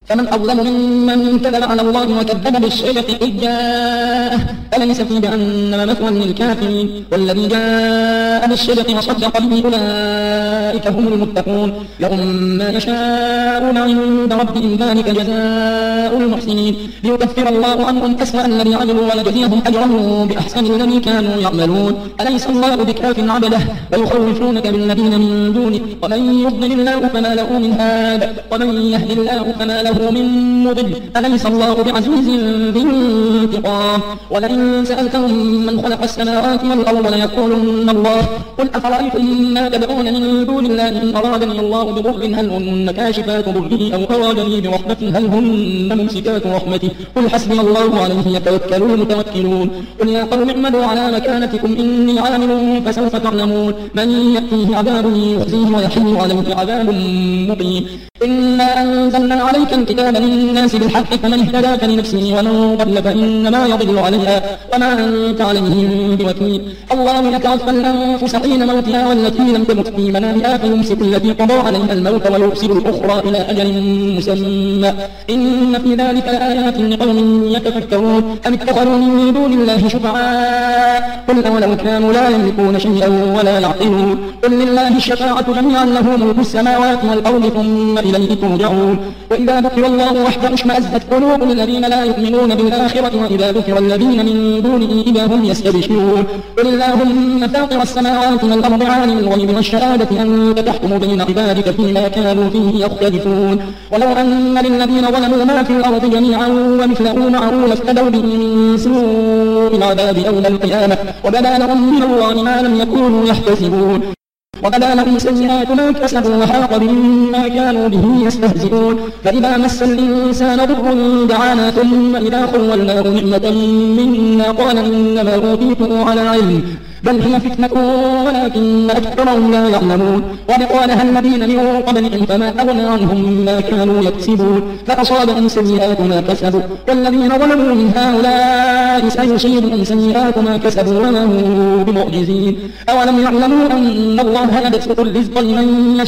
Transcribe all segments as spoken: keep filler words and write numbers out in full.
فمن أظلم ممن كذب على الله وكذب بالصدق إذ جاءه أليس في جهنم مثوى للكافرين والذي جاء بالصدق وصدق به أولئك هم المتقون لهم ما يشاءون عند ربهم ذلك جزاء المحسنين ليكفر الله عنهم أسوأ الذي عملوا ويجزيهم أجرهم بأحسن الذي كانوا يعملون أليس الله بكاف عبده ويخوفونك بالذين من دونه ومن يضلل الله فما له من هاد ومن يهد الله فما له من مضل أليس الله بعزيز ذي انتقام ولئن سألتهم من خلق السماوات والأرض ليقولن الله قل أفرأيتم ما تدعون من دون الله إن أرادني الله بضر هل هن كاشفات ضره أو أرادني برحمة هل هن ممسكات رحمته قل حسبي الله عليه يتوكل المتوكلون قل يا قوم اعملوا على مكانتكم إني عامل فسوف تعلمون من يأتيه عذاب يخزيه ويحل عليه عذاب مقيم إنا أنزلنا عليك الكتاب للناس بالحق فمن اهتدى فلنفسه ومن ضل فإنما يضل عليها وما أنت عليهم بوكيل الله يتوفى الأنفس حين موتها والتي لم تمت في منامها فيمسك التي قضى عليها الموت ويرسل الأخرى إلى أجل مسمى إن في ذلك لآيات لقوم يتفكرون أم اتخذوا من دون الله شفعاء قل أولو كانوا لا يملكون شيئا ولا يعقلون قل لله الشفاعة جميعا له ملك السماوات والأرض ثم إليه ترجعون وإذا ذكر الله وحده اشمأزت قلوب الذين لا يؤمنون بالآخرة وإذا ذكر الذين من دونه إذا هم يستبشرون قل اللهم فاطر السماوات والأرض عالم الغيب والشهادة أنت تحكم بين عبادك فيما كانوا فيه يختلفون ولو أن للذين ظلموا ما في الأرض جميعا ومثله معه لافتدوا به من سوء العذاب يوم القيامة وبدا لهم من الله ما لم يكونوا يحتسبون وبدا لهم سيئات ما كسبوا وحاق بهم ما كانوا به يستهزئون فإذا مس الإنسان ضر دعانا ثم إذا خولناه نعمة منا قال إنما أوتيته على علم بل هي فتنة ولكن أكثرهم لا يعلمون ولقالها الذين من قبلهم فما أغنى عنهم ما كانوا يكسبون فأصابهم سيئات ما كسبوا والذين ظلموا من هؤلاء سيصيبهم سيئات ما كسبوا وما هم بمعجزين أولم يعلموا أن الله يبسط الرزق لمن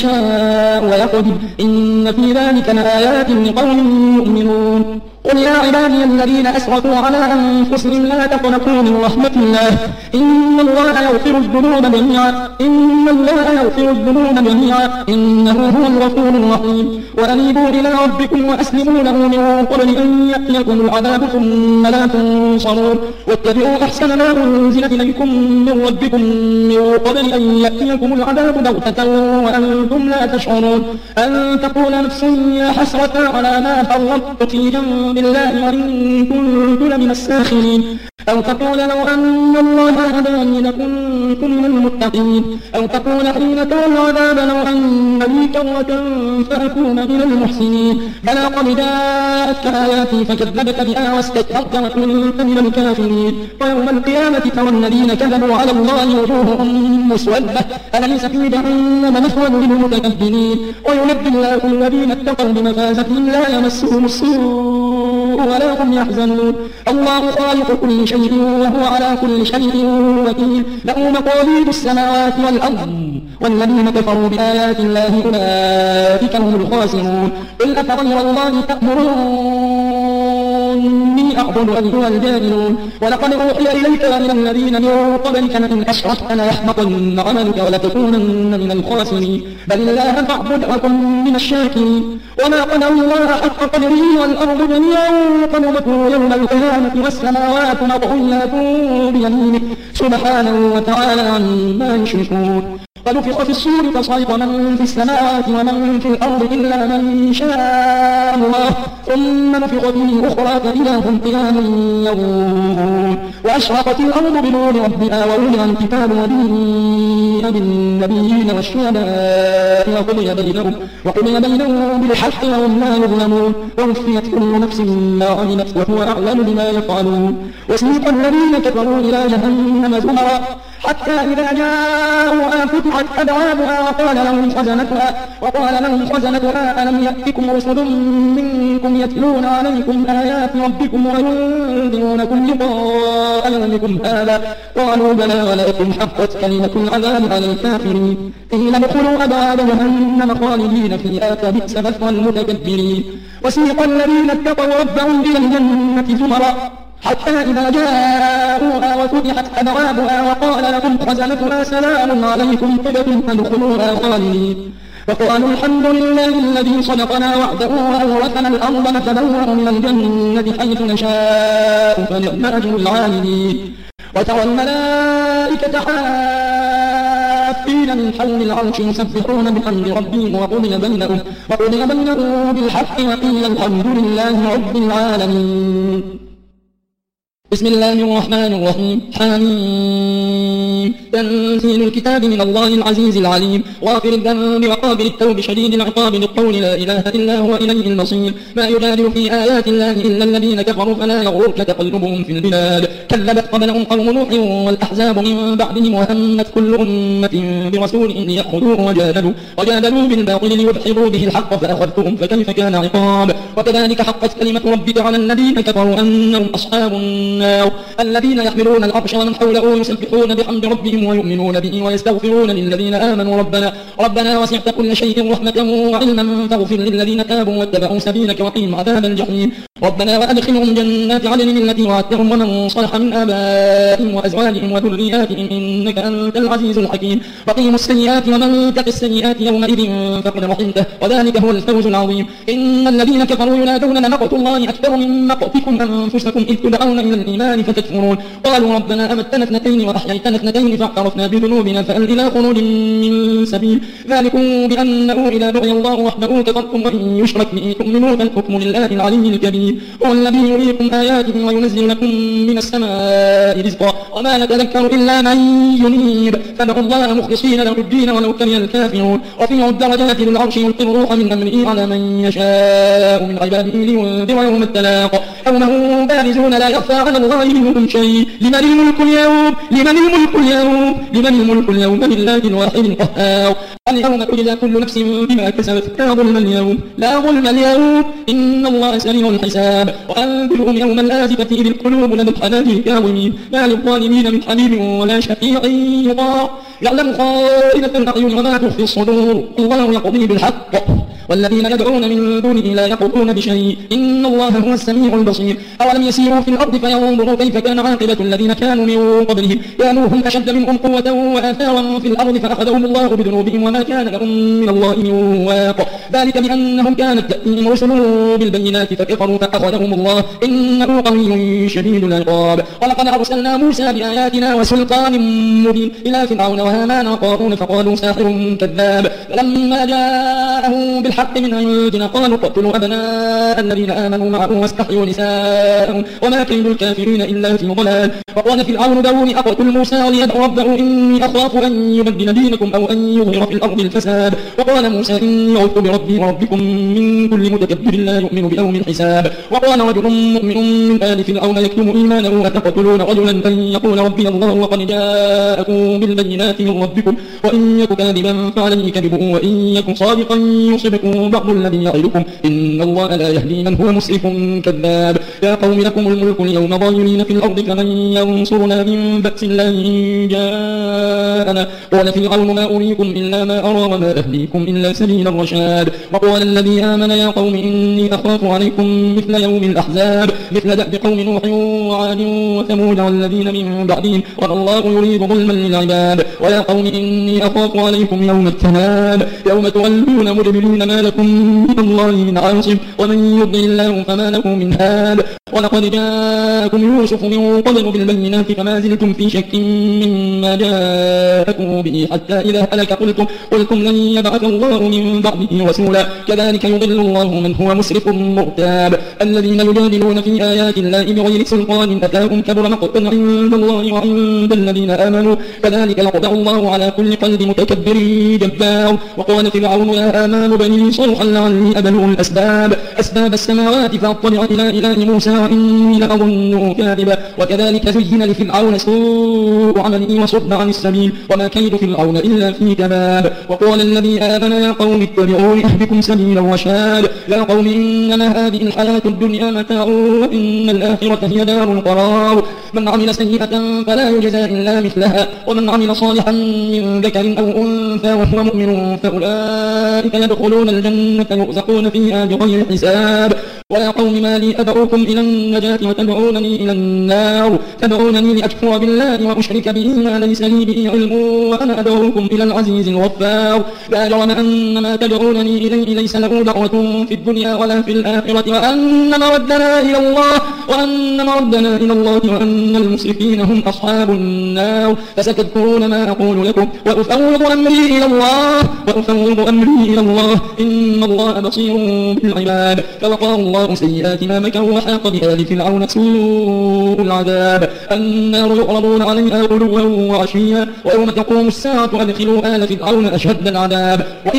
يشاء ويقدر إن في ذلك لآيات لقوم يؤمنون قل يا عبادي الذين أسرفوا على أنفسهم لا تقنطوا من رحمة الله إن الله يغفر الذنوب جميعا إن الله يغفر الذنوب جميعا إنه هو الغفور الرحيم وأنيبوا إلى ربكم وأسلموا له من قبل أن يأتيكم العذاب ثم لا تنصرون واتبعوا أحسن ما أنزل إليكم من ربكم من قبل أن يأتيكم العذاب بغتة وأنتم لا تشعرون أن تقول نفس يا حسرة على ما فرطت في جنب بالله وإن كنت لمن الساخرين أو تقول لو أن الله هداني لكنت من المتقين أو تقول حين ترى العذاب لو أن لي كرة فأكون من المحسنين بلى قد جاءتك آياتي فكذبت بها واستكبرت وكنت من الكافرين ويوم القيامة ترى الذين كذبوا على الله وجوههم مسودة أليس في جهنم مثوى للمتكبرين وينبئ الله الذين اتقوا بمفازتهم لا يمسهم السوء ولا هم يحزنون الله خالق كل شيء وهو على كل شيء وكيل له مقاليد السماوات والأرض والذين كفروا بآيات الله أولئك هم الخاسرون قل أفغير الله تأمروني أعبد أيها الجاهلون ولقد أوحي إليك وإلى الذين من قبلك لئن أشركت ليحبطن عملك ولتكونن من الخاسرين بل الله فاعبد وكن من الشاكرين وما قدر الله حق قدره والأرض جميعا قبضته يوم القيامة والسماوات مطويات بيمينه سبحانه وتعالى عما يشركون ونفخ في الصور فصعق من في السماوات ومن في الأرض إلا من شاء الله ثم نفخ فيه أخرى فإذا هم قيام ينظرون وأشرقت الأرض بنور ربها ووضع الكتاب وجيء بالنبيين والشهداء وقضي بينهم وقضي بينهم بالحق وهم لا يظلمون ووفيت كل نفس ما عملت وهو أعلم بما يفعلون وسيق الذين كفروا إلى جهنم زمرا حتى إذا جاءوها فتحت أبوابها وقال لهم خزنتها وقال لهم خزنتها ألم يأتكم رسل منكم يتلون عليكم آيات ربكم وينذرونكم لقاء يومكم هذا قالوا بلى ولكن حقت كلمة العذاب على الكافرين قيل ادخلوا أبواب جهنم خالدين فيها فبئس مثوى المتكبرين وسيق الذين اتقوا ربهم إلى الجنة زمرا حتى إذا جاءوها وفتحت أبوابها وقال لهم خزنتها سلام عليكم طبتم فادخلوها خالدين وقالوا الحمد لله الذي صدقنا وعده وأورثنا الأرض نتبوأ من الجنة حيث نشاء فنعم أجر العاملين وترى الملائكة حافين من حول العرش يسبحون بحمد ربهم وقضي بينهم وقضي بينهم بالحق وقيل الحمد لله رب العالمين. بسم الله الرحمن الرحيم. حميم. تنزيل الكتاب من الله العزيز العليم غافر الذنب وقابل التوب شديد العقاب للقول لا إله إلا هو إليه المصير ما يجادل في آيات الله إلا الذين كفروا فلا يغرك تقلبهم في البلاد كذبت قبلهم قوم نوح والأحزاب من بعدهم وهمت كل أمة برسول ليأخذوه وجادلوا وجادلوا بالباطل ليدحضوا به الحق فأخذتهم فكيف كان عقاب وكذلك حقت كلمة ربك على الذين كفروا أنهم أصحاب النار الذين يحملون العرش ومن حوله يسبحون بحمد ربهم ويؤمنون به ويستغفرون للذين آمنوا ربنا ربنا وسعت كل شيء رحمة وعلما فاغفر للذين تابوا واتبعوا سبيلك وقهم عذاب الجحيم ربنا وأدخلهم جنات عدن التي وعدتهم ومن صلح من آبائهم وأزواجهم وذرياتهم إنك أنت العزيز الحكيم وقيموا السيئات ومن تق السيئات يومئذ فقد رحمته وذلك هو الفوز العظيم إن الذين كفروا ينادون لمقت الله أكثر من مقتكم أنفسكم إذ تدعون إلى الإيمان فتكفرون قالوا ربنا أمتنا اثنتين وأحييتنا اثنتين فاعترفنا بذنوبنا فهل إلى خروج من سبيل ذلكم بأنه إذا دعي الله وحده كفرتم وإن يشرك به تؤمنون فالحكم لله العلي الكبير هو الذي يريكم آياته وينزل لكم من السماء رزقا وما يتذكر إلا من ينيب فادعوا الله مخلصين له الدين ولو كره الكافرون رفيع الدرجات للعرش يلقي الروح من أمره على من يشاء من عباده لينذر يوم التلاق يوم هم بارزون لا يخفى على الله منهم شيء لمن الملك اليوم لمن الملك اليوم لمن الملك اليوم لله الواحد القهار اليوم تجزى كل نفس بما كسبت لا ظلم اليوم لا ظلم اليوم إن الله سريع الحساب وأنذرهم يوم الآزفة إذ القلوب لدى الحناجر كاظمين ما للظالمين من حميم ولا شفيع يطاع يعلم خائنة الأعين وما تخفي الصدور الله يقضي بالحق والذين يدعون من دونه لا يقضون بشيء إن الله هو السميع البصير أولم يسيروا في الأرض فينظروا كيف كان عاقبة الذين كانوا من قبلهم كانوا هم أشد منهم قوة وآثارا في الأرض فأخذهم الله بذنوبهم وما كان لهم من الله من واق ذلك بأنهم كانت تأتيهم رسلهم بالبينات فكفروا فأخذهم الله إنه قوي شديد العقاب ولقد أرسلنا موسى بآياتنا وسلطان مبين إلى فرعون وهامان وقارون فقالوا ساحر كذاب فلما جاءهم بالحق من عندنا قالوا اقتلوا أبناء الذين آمنوا معه واستحيوا نساءهم وما كيد الكافرين إلا في ضلال وقال فرعون ذروني أقتل موسى وليدع ربه إني أخاف أن يبدل دينكم أو أن يظهر في الأرض الفساد وقال موسى إني عذت بربي وربكم من كل متكبر لا يؤمن بيوم الحساب وقال رجل مؤمن من آل فرعون يكتم إيمانه أتقتلون رجلا أن يقول ربي الله وقد جاءكم بالبينات من ربكم وإن يك كاذبا فعليه كذبه وإن يك صادقا يصبكم بعض الذي يعظكم إن الله لا يهدي من هو مسرف كذاب يا قوم لكم الملك اليوم ظاهرين في الأرض فمن ينصرنا من بأس الله إن جاءنا قال فرعون ما أريكم إلا ما أرى وما أهديكم إلا سبيل الرشاد وقال الذي آمن يا قوم إني أخاف عليكم مثل يوم الأحزاب مثل دأب قوم نوح وعاد وثمود والذين من بعدهم والله يريد ظلما للعباد ويا قوم إني أخاف عليكم يوم التناد يوم تولون مدبرين ما لكم من الله من عاصم ومن يضلل الله فما له من هاد ولقد جاءكم يوسف من قبل بالبينات فما زلتم في شك مما جاءكم به حتى إذا هلك قلتم قلتم لن يبعث الله من بعده رسولا كذلك يضل الله من هو مسرف مرتاب الذين يجادلون في آيات الله بغير سلطان أتاهم كبر مقتا عند الله وعند الذين آمنوا كذلك يطبع الله على كل قلب متكبر جبار وقال فرعون يا آمان بني صرحا لعلي أبلغ الأسباب أسباب السماوات فأطلع إلى إله موسى وإني لأظنه كاذبا وكذلك زين لفرعون سوء عمله وصد عن السبيل وما كيد فرعون إلا في تباب وقال الذي آمن يا قوم اتبعوني أهدكم سبيلا رشاد يا قوم إنما هذه الحياة الدنيا متاع وإن الآخرة هي دار القرار من عمل سيئة فلا يجزى إلا مثلها ومن عمل صالحا من ذكر أو أنثى وهو مؤمن فأولئك يدخلون الجنة يرزقون فيها بغير حساب ويا قوم ما لي أدعوكم إلى النجاة وتدعونني إلى النار تدعونني لأكفر بالله وأشرك به ما ليس لي به علم وأنا أدعوكم إلى العزيز الغفار لا جرم أن ما تدعونني إليه ليس له دعوة في الدنيا ولا في الآخرة وأن مردنا إلى الله وأن مردنا إلى الله وأن المسرفين هم أصحاب النار فستذكرون ما أقول لكم وأفوض أمري إلى الله وأفوض أمري إلى الله إن الله بصير بالعباد فوقاه الله سيئات ما مكروا وحاق بآل فرعون سوء العذاب النار يعرضون عليها غدوا وعشيا ويوم تقوم الساعة أدخلوا آل فرعون أشد العذاب وإذ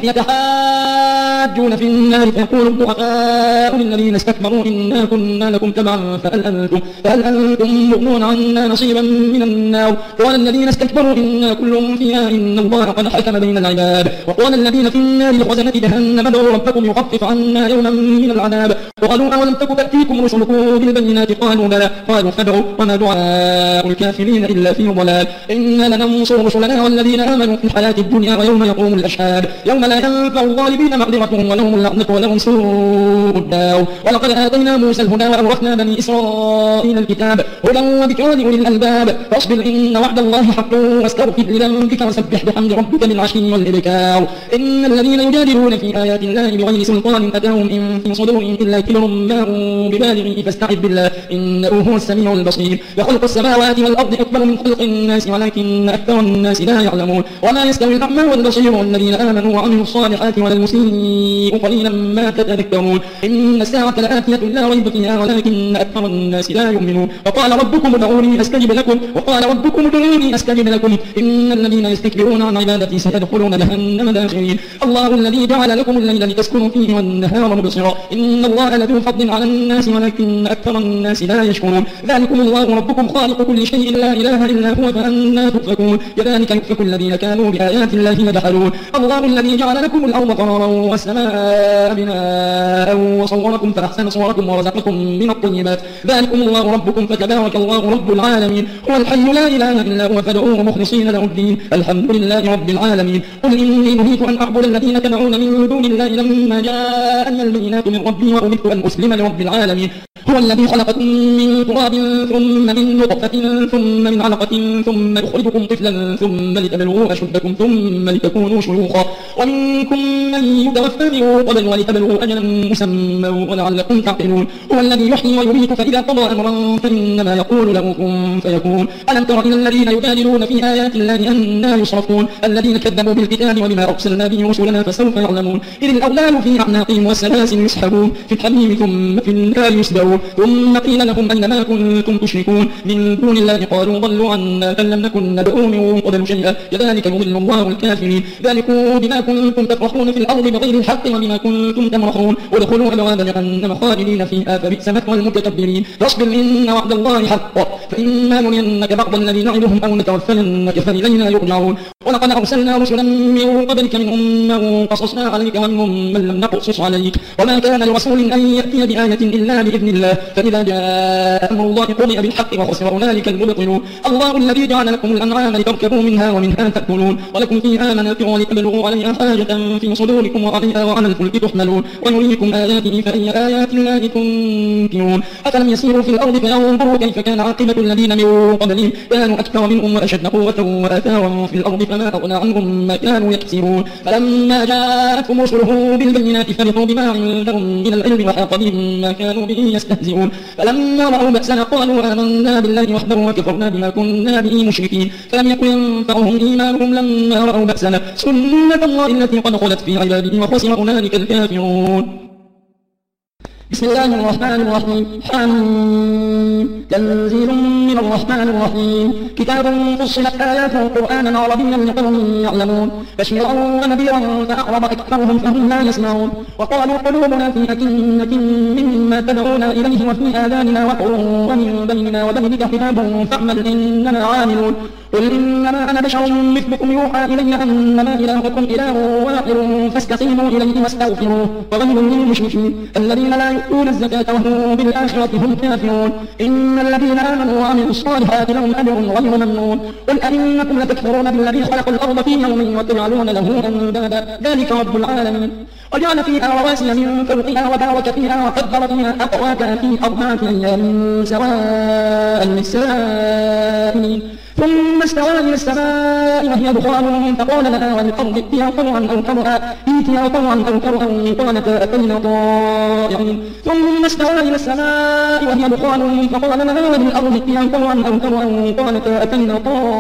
يتحاجون في النار فيقول الضعفاء للذين استكبروا إنا كنا لكم تبعا فهل أنتم, فهل أنتم مغنون عنا نصيبا من النار قال الذين استكبروا إنا كل فيها إن الله قد حكم بين العباد وقال الذين في النار لخزنة جهنم ادعوا ربكم يخفف عنا يوما من العذاب وقالوا أولم تك تأتيكم رسلكم بالبينات قالوا بلى قالوا فادعوا وما دعاء الكافرين إلا في ضلال إنا لننصر رسلنا والذين آمنوا في الحياة الدنيا ويوم يقوم الأشهاد يوم لا ينفع الظالمين معذرتهم ولهم اللعنة ولهم سوء الدار ولقد آتينا موسى الهدى وأورثنا بني إسرائيل الكتاب هدى وذكرى لأولي الألباب فاصبر إن وعد الله حق واستغفر لذنبك وسبح بحمد ربك بالعشي والإبكار إن الذين يجادلون في آيات الله بغير سلطان أتاهم إن في صدورهم إلا كبر ما هم ببالغه فاستعذ بالله إنه هو السميع البصير لخلق السماوات والأرض أكبر من خلق الناس ولكن أكثر الناس لا يعلمون وما يستوي الأعمى والبصير والذين آمنوا وعملوا الصالحات ولا المسيء قليلا ما تتذكرون إن الساعة لآتية لا ريب فيها ولكن أكثر الناس لا يؤمنون وقال ربكم ادعوني أستجب لكم وقال ربكم ادعوني أستجب لكم إن الذين يستكبرون عن عبادتي سيدخلون جهنم داخرين الله الذي جعل لكم الليل لتسكنوا فيه والنهار مبصرا إن الله لذو فضل على الناس ولكن أكثر الناس لا يشكرون ذلكم الله ربكم خالق كل شيء لا إله إلا هو فأنا تؤفكون كذلك يؤفك الذين كانوا بآيات الله يجحدون الله الذي جعل لكم الأرض قرارا والسماء بناء وصوركم فأحسن صوركم ورزقكم من الطيبات ذلكم الله ربكم فتبارك الله رب العالمين هو الحي لا إله إلا هو فادعوه مخلصين له الدين الحمد لله رب العالمين قل إني نهيت أن أعبد الذين تدعون من دون الله لما جاءني البينات من ربي وأمرت أن أسلم لرب العالمين هو الذي خلقكم من تراب ثم من نطفة ثم من علقة ثم يخرجكم طفلا ثم لتبلغوا أشدكم ثم لتكونوا شيوخا ومنكم من يتوفى من قبل ولتبلغوا أجلا مسمى ولعلكم تعقلون هو الذي يحيي ويميت فإذا قضى أمرا فإنما يقول له كن فيكون ألم تر إلى الذين يجادلون في آيات الله أنى يصرفون الذين كذبوا بالكتاب وبما أرسلنا به رسلنا فسوف يعلمون إذ الأغلال في أعناقهم والسلاسل يسحبون في الحميم ثم في النار يسدرون ثم قيل لهم أين ما كنتم تشركون من دون الله قالوا ضلوا عنا بل لم نكن ندعو من قبل شيئا كذلك يضل الله الكافرين ذلكم بما كنتم تفرحون في الأرض بغير الحق وبما كنتم تمرحون ودخلوا أبواب جهنم خالدين فيها فبئس مثوى المتكبرين فاصبر إن وعد الله حق فإما نرينك بعض الذي نعدهم أو نتوفينك فإلينا يرجعون ولقد أرسلنا رسلا من قبلك منهم من قصصنا عليك ومنهم من لم نقصص عليك وما كان لرسول أن يأتي بآية إلا بإذن الله فإذا جاء أمر الله قضي بالحق وخسر أولئك المبطلون الله الذي جعل لكم الأنعام لتركبوا منها ومنها تأكلون ولكم فيها منافع ولتبلغوا عليها حاجة في صدوركم وعليها وعلى الفلك تحملون ويريكم آياته فأي آيات الله تنكرون أفلم يسيروا في الأرض فينظروا كيف كان عاقبة الذين من قبلهم كانوا أكثر منهم وأشد قوة وآثارا في الأرض فما أغنى عنهم ما كانوا يكسبون فلما جاءتهم رسلهم بالبينات فرحوا بما عندهم من العلم وحاق بهم ما كانوا به يستهزئون فلما رأوا بأسنا قالوا آمنا بالله وحده وكفرنا بما كنا به مشركين فلم يكن ينفعهم إيمانهم لما رأوا بأسنا سنة الله التي قد خلت في عباده وخسر هنالك الكافرون بسم الله الرحمن الرحيم. حميم. تنزيل من الرحمن الرحيم. كتاب فصلت آياته قرآنا عربيا لقوم يعلمون بشيرا ونذيرا فأعرض أكثرهم فهم لا يسمعون وقالوا قلوبنا في أكنة مما تدعونا إليه وفي آذاننا وقر ومن بيننا وبينك حجاب فاعمل إننا عاملون قل إنما أنا بشر مثلكم يوحى إلي أنما إلهكم إله واحد فاستقيموا إليه واستغفروه وويل للمشركين الذين لا يؤتون الزكاة وهم بالآخرة هم كافرون إن الذين آمنوا وعملوا الصالحات لهم أجر غير ممنون قل أئنكم لتكفرون بالذي خلق الأرض في يوم وتجعلون له أندادا ذلك رب العالمين وجعل فيها رواسي من فوقها وبارك فيها وقدر فيها أقواتها في أربعة أيام سواء للسائلين ثم استوى إلى السماء وهي دخان فقال لها والأرض ائتيا طوعا أو كرها ائتيا طوعا أو كرها قالتا أتينا طائعين ثم استوى إلى السماء وهي دخان فقال لها والأرض ائتيا طوعا أو كرها قالتا أتينا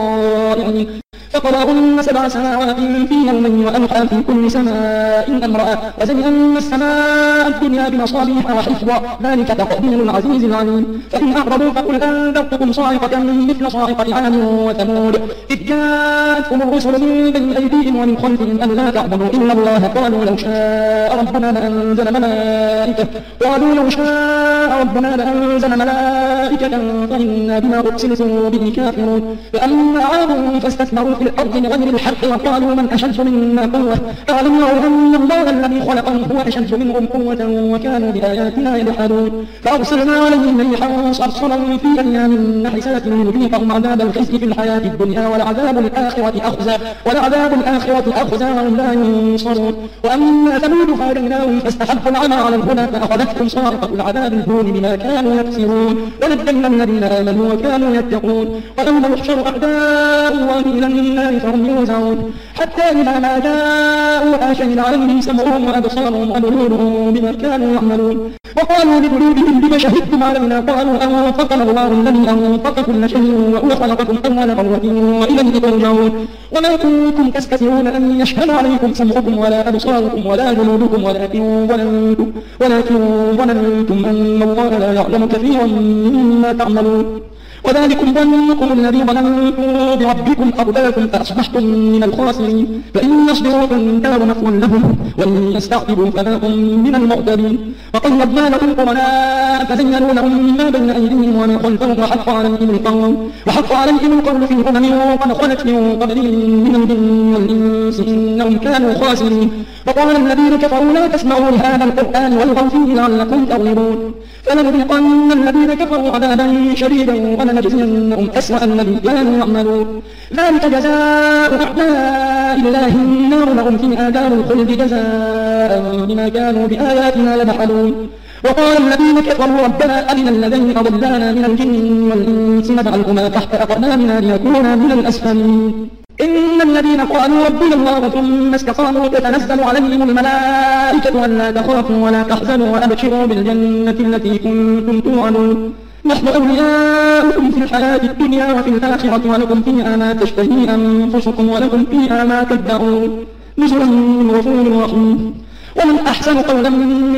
طائعين فقضاهن سبع سماوات في يومين وأوحى في كل سماء أمرها وزينا السماء الدنيا بمصابيح وحفظا ذلك تقدير العزيز العليم فإن أعرضوا فقل أنذرتكم صاعقة مثل صاعقة عاد وثمود إذ جاءتهم الرسل من بين أيديهم ومن خلفهم ألا تعبدوا إلا الله قالوا لو شاء ربنا لأنزل ملائكة قالوا لو شاء ربنا لأنزل ملائكة فإنا بما أرسلتم به كافرون فأما عاد فاستكبروا في الأرض بغير الحق وقالوا من أشد منا قوة أعلموا أن الله الذي خلقهم هو أشد منهم قوة وكانوا بآياتنا يجحدون فأرسلنا عليهم ريحا صرصرا في أيام نحسات لنذيقهم عذاب الخزي في الحياة الدنيا ولعذاب الآخرة أخزى ولعذاب الآخرة أخزى وهم لا ينصرون وأما ثمود فهديناهم فاستحبوا العمى على الهدى فأخذتهم صاعقة العذاب الهون بما كانوا يكسبون ونجينا الذين آمنوا وكانوا يتقون ويوم يحشر أعداء الله إلى النار فهم يوزعون حتى إذا ما جاءوا شهد عليهم سمعهم وأبصارهم وجلودهم بما كانوا يعملون وقالوا لجلودهم بما شهدتم علينا قالوا أنطقنا الله الذي أنطق كل شيء وهو خلقكم أول مرة وإليه ترجعون وما كنتم تستطيعون أن يشهد عليكم سمعكم ولا أبصاركم ولا جلودكم ولكن ظننتم ولكن ظننتم أن الله لا يعلم كثيرا مما تعملون وذلكم ظنكم الذي ظننتم بربكم أرداكم فأصبحتم من الخاسرين فإن يصبروا فالنار مثوى لهم وإن يستعتبوا فلا هم من المعتدين وقيضنا لهم قرناء فزينوا لهم ما بين أيديهم وما خلفهم وحق عليهم القول وحق عليهم القول في أمم قد خلت من قبلهم من الجن والإنس إنهم كانوا خاسرين وقال الذين كفروا لا تسمعوا لهذا القرآن والغوا فيه لعلكم تغلبون فلنذيقن الذين كفروا عذابا شديدا ولنجزينهم أسوأ الذي كانوا يعملون ذلك جزاء أعداء الله النار لهم فيها دار الخلد جزاء بما كانوا بآياتنا يجحدون وقال الذين كفروا ربنا أرنا الذين أضلانا من الجن والإنس نجعلهما تحت أقدامنا ليكونا من الأسفلين إن الذين قالوا ربنا الله ثم استقاموا تتنزل عليهم الملائكة ألا تخافوا ولا تحزنوا وأبشروا بالجنة التي كنتم توعدون نحن أولياؤكم في الحياة الدنيا وفي الآخرة ولكم فيها ما تشتهي أنفسكم ولكم فيها ما تدعون نزلا من غفور رحيم ومن أحسن قولا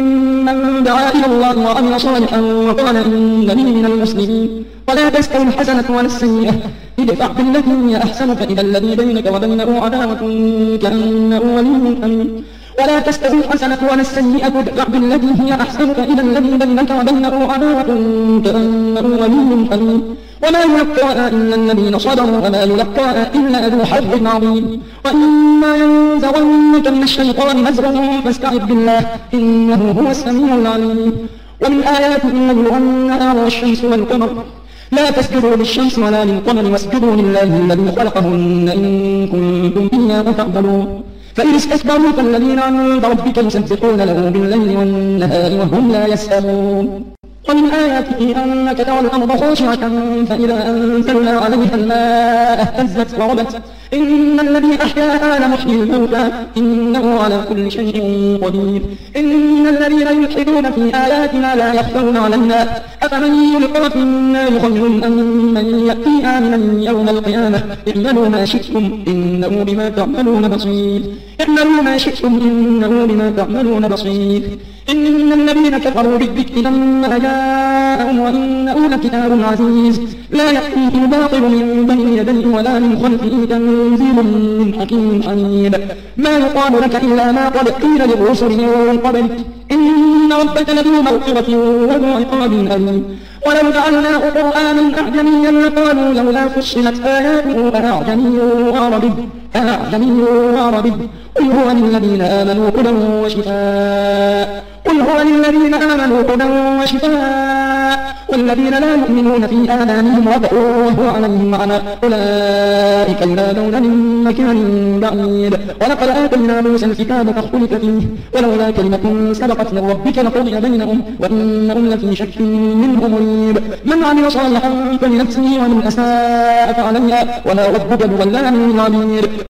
ممن دعا إلى الله وعمل صالحا وقال إنني من المسلمين ولا تستوي الحسنة ولا السيئة ادفع بالتي هي أحسن فإذا الذي بينك وبينه عداوة كأنه ولي حميم ولا تستوي الحسنة ولا السيئة ادفع بالتي هي أحسن فإذا الذي بينك وبينه عداوة كأنه ولي حميم وما يلقاها إلا الذين صبروا وما يلقاها إلا ذو حظ عظيم وإما ينزغنك من الشيطان نزغ فاستعذ بالله إنه هو السميع العليم ومن آياته الليل والنهار والشمس والقمر لا تسجدوا للشمس ولا للقمر واسجدوا لله الذي خلقهن إن كنتم إياه تعبدون فإن استكبروا فالذين عند ربك يسبحون له بالليل والنهار وهم لا يسأمون ومن آياته أنك ترى الأرض خاشعة فإذا أنزلنا عليها الماء اهتزت وربت إن الذي أحياها لمحيي الموتى إنه على كل شيء قدير إن الذين يلحدون في آياتنا لا يخفون علينا أفمن يلقى في النار خير أم من يأتي آمنا يوم القيامة اعملوا ما شئتم إنه بما تعملون بصير اعملوا ما شئتم إنه بما تعملون بصير إن الذين كفروا بالذكر لما جاءهم وإنه لكتاب عزيز لا يأتيه الباطل من بين يديه ولا من خلفه تنزيل من حكيم حميد ما يقال لك إلا ما قد قيل للرسل من قبلك إن ربك لذو مغفرة وذو عقاب أليم ولو جعلناه قرآنا أعجميا لقالوا لولا فصلت آياته أعجمي وعربي أعجمي وعربي قل هو للذين آمنوا هدى وشفاء قل هو للذين آمنوا هدى وشفاء والذين لا يؤمنون في آذانهم وقر وهو عليهم عمى أولئك ينادون من مكان بعيد ولقد آتينا موسى الكتاب فاختلف فيه ولولا كلمة سبقت من ربك لقضي بينهم وإنهم لفي شك منه مريب من عمل صالحا فلنفسه ومن أساء فعليها ولا ربك بظلام للعبيد